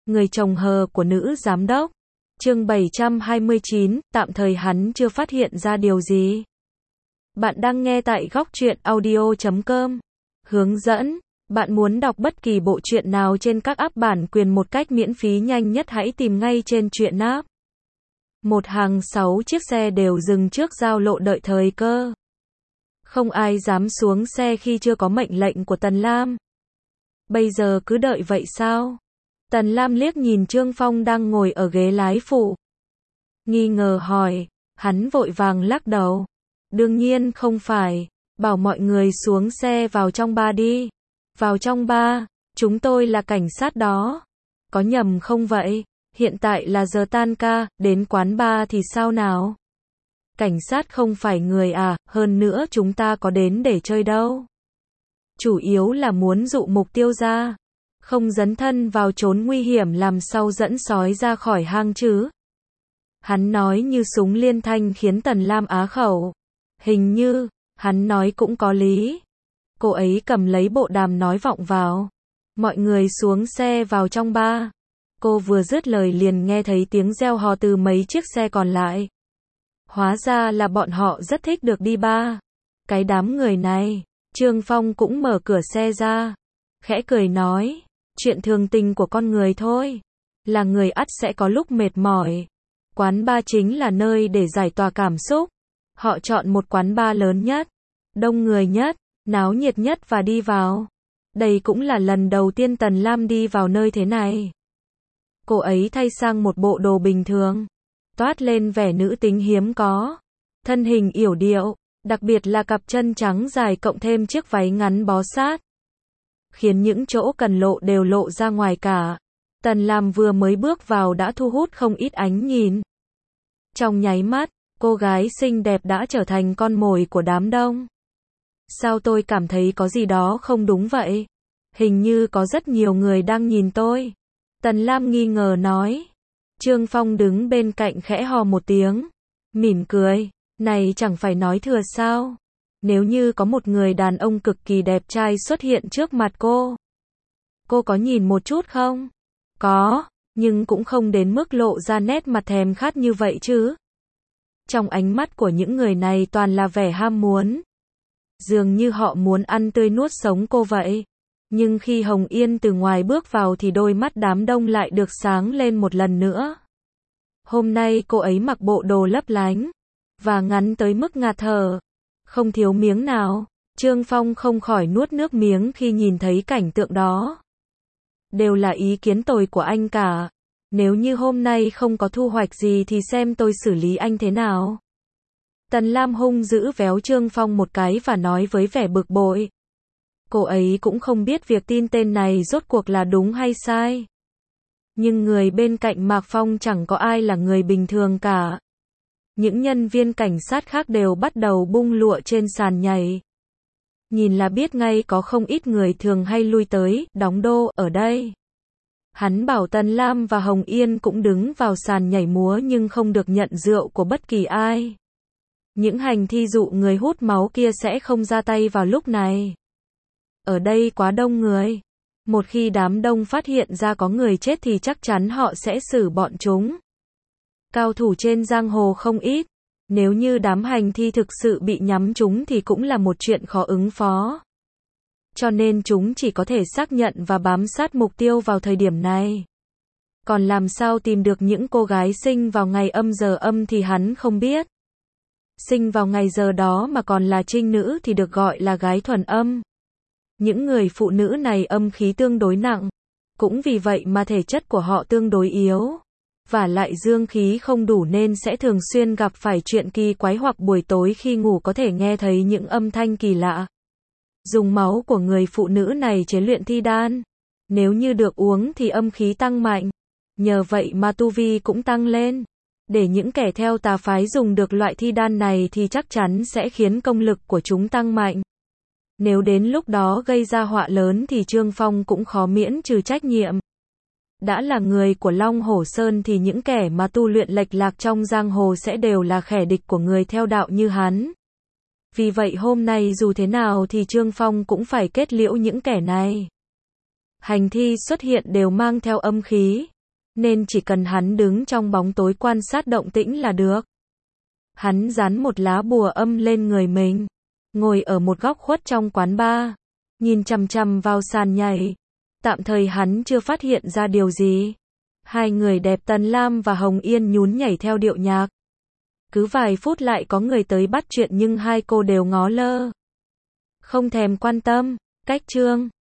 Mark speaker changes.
Speaker 1: người chồng hờ của nữ giám đốc. Chương 729, tạm thời hắn chưa phát hiện ra điều gì. Bạn đang nghe tại góc truyện audio.com. Hướng dẫn, bạn muốn đọc bất kỳ bộ truyện nào trên các app bản quyền một cách miễn phí nhanh nhất hãy tìm ngay trên truyện app. Một hàng 6 chiếc xe đều dừng trước giao lộ đợi thời cơ. Không ai dám xuống xe khi chưa có mệnh lệnh của Tần Lam. Bây giờ cứ đợi vậy sao? Tần Lam liếc nhìn Trương Phong đang ngồi ở ghế lái phụ. Nghi ngờ hỏi, hắn vội vàng lắc đầu. Đương nhiên không phải, bảo mọi người xuống xe vào trong bar đi. Vào trong bar, chúng tôi là cảnh sát đó. Có nhầm không vậy? Hiện tại là giờ tan ca, đến quán bar thì sao nào? Cảnh sát không phải người à, hơn nữa chúng ta có đến để chơi đâu. Chủ yếu là muốn dụ mục tiêu ra. Không dấn thân vào chốn nguy hiểm làm sao dẫn sói ra khỏi hang chứ. Hắn nói như súng liên thanh khiến Tần Lam á khẩu. Hình như, hắn nói cũng có lý. Cô ấy cầm lấy bộ đàm nói vọng vào. Mọi người xuống xe vào trong bar. Cô vừa dứt lời liền nghe thấy tiếng reo hò từ mấy chiếc xe còn lại. Hóa ra là bọn họ rất thích được đi bar. Cái đám người này, Trương Phong cũng mở cửa xe ra. Khẽ cười nói, chuyện thường tình của con người thôi. Là người ắt sẽ có lúc mệt mỏi. Quán bar chính là nơi để giải tỏa cảm xúc. Họ chọn một quán bar lớn nhất, đông người nhất, náo nhiệt nhất và đi vào. Đây cũng là lần đầu tiên Tần Lam đi vào nơi thế này. Cô ấy thay sang một bộ đồ bình thường, toát lên vẻ nữ tính hiếm có. Thân hình yểu điệu, đặc biệt là cặp chân trắng dài cộng thêm chiếc váy ngắn bó sát. Khiến những chỗ cần lộ đều lộ ra ngoài cả. Tần Lam vừa mới bước vào đã thu hút không ít ánh nhìn. Trong nháy mắt, cô gái xinh đẹp đã trở thành con mồi của đám đông. Sao tôi cảm thấy có gì đó không đúng vậy? Hình như có rất nhiều người đang nhìn tôi. Tần Lam nghi ngờ nói. Trương Phong đứng bên cạnh khẽ hò một tiếng. Mỉm cười. Này chẳng phải nói thừa sao? Nếu như có một người đàn ông cực kỳ đẹp trai xuất hiện trước mặt cô có nhìn một chút không? Có, nhưng cũng không đến mức lộ ra nét mặt thèm khát như vậy chứ. Trong ánh mắt của những người này toàn là vẻ ham muốn. Dường như họ muốn ăn tươi nuốt sống cô vậy. Nhưng khi Hồng Yên từ ngoài bước vào thì đôi mắt đám đông lại được sáng lên một lần nữa. Hôm nay cô ấy mặc bộ đồ lấp lánh và ngắn tới mức ngạt thở, không thiếu miếng nào. Trương Phong không khỏi nuốt nước miếng khi nhìn thấy cảnh tượng đó. Đều là ý kiến tồi của anh cả. Nếu như hôm nay không có thu hoạch gì thì xem tôi xử lý anh thế nào. Tần Lam hung dữ véo Trương Phong một cái và nói với vẻ bực bội. Cô ấy cũng không biết việc tin tên này rốt cuộc là đúng hay sai. Nhưng người bên cạnh Mạc Phong chẳng có ai là người bình thường cả. Những nhân viên cảnh sát khác đều bắt đầu bung lụa trên sàn nhảy. Nhìn là biết ngay có không ít người thường hay lui tới, đóng đô, ở đây. Hắn bảo Tần Lam và Hồng Yên cũng đứng vào sàn nhảy múa nhưng không được nhận rượu của bất kỳ ai. Những hành thi dụ người hút máu kia sẽ không ra tay vào lúc này. Ở đây quá đông người. Một khi đám đông phát hiện ra có người chết thì chắc chắn họ sẽ xử bọn chúng. Cao thủ trên giang hồ không ít. Nếu như đám hành thi thực sự bị nhắm trúng thì cũng là một chuyện khó ứng phó. Cho nên chúng chỉ có thể xác nhận và bám sát mục tiêu vào thời điểm này. Còn làm sao tìm được những cô gái sinh vào ngày âm giờ âm thì hắn không biết. Sinh vào ngày giờ đó mà còn là trinh nữ thì được gọi là gái thuần âm. Những người phụ nữ này âm khí tương đối nặng. Cũng vì vậy mà thể chất của họ tương đối yếu. Và lại dương khí không đủ nên sẽ thường xuyên gặp phải chuyện kỳ quái hoặc buổi tối khi ngủ có thể nghe thấy những âm thanh kỳ lạ. Dùng máu của người phụ nữ này chế luyện thi đan. Nếu như được uống thì âm khí tăng mạnh. Nhờ vậy mà tu vi cũng tăng lên. Để những kẻ theo tà phái dùng được loại thi đan này thì chắc chắn sẽ khiến công lực của chúng tăng mạnh. Nếu đến lúc đó gây ra họa lớn thì Trương Phong cũng khó miễn trừ trách nhiệm. Đã là người của Long Hổ Sơn thì những kẻ mà tu luyện lệch lạc trong giang hồ sẽ đều là kẻ địch của người theo đạo như hắn. Vì vậy hôm nay dù thế nào thì Trương Phong cũng phải kết liễu những kẻ này. hành thi xuất hiện đều mang theo âm khí, nên chỉ cần hắn đứng trong bóng tối quan sát động tĩnh là được. Hắn dán một lá bùa âm lên người mình, ngồi ở một góc khuất trong quán bar, nhìn chằm chằm vào sàn nhảy. Tạm thời hắn chưa phát hiện ra điều gì. Hai người đẹp Tần Lam và Hồng Yên nhún nhảy theo điệu nhạc. Cứ vài phút lại có người tới bắt chuyện nhưng hai cô đều ngó lơ, không thèm quan tâm. Cách chương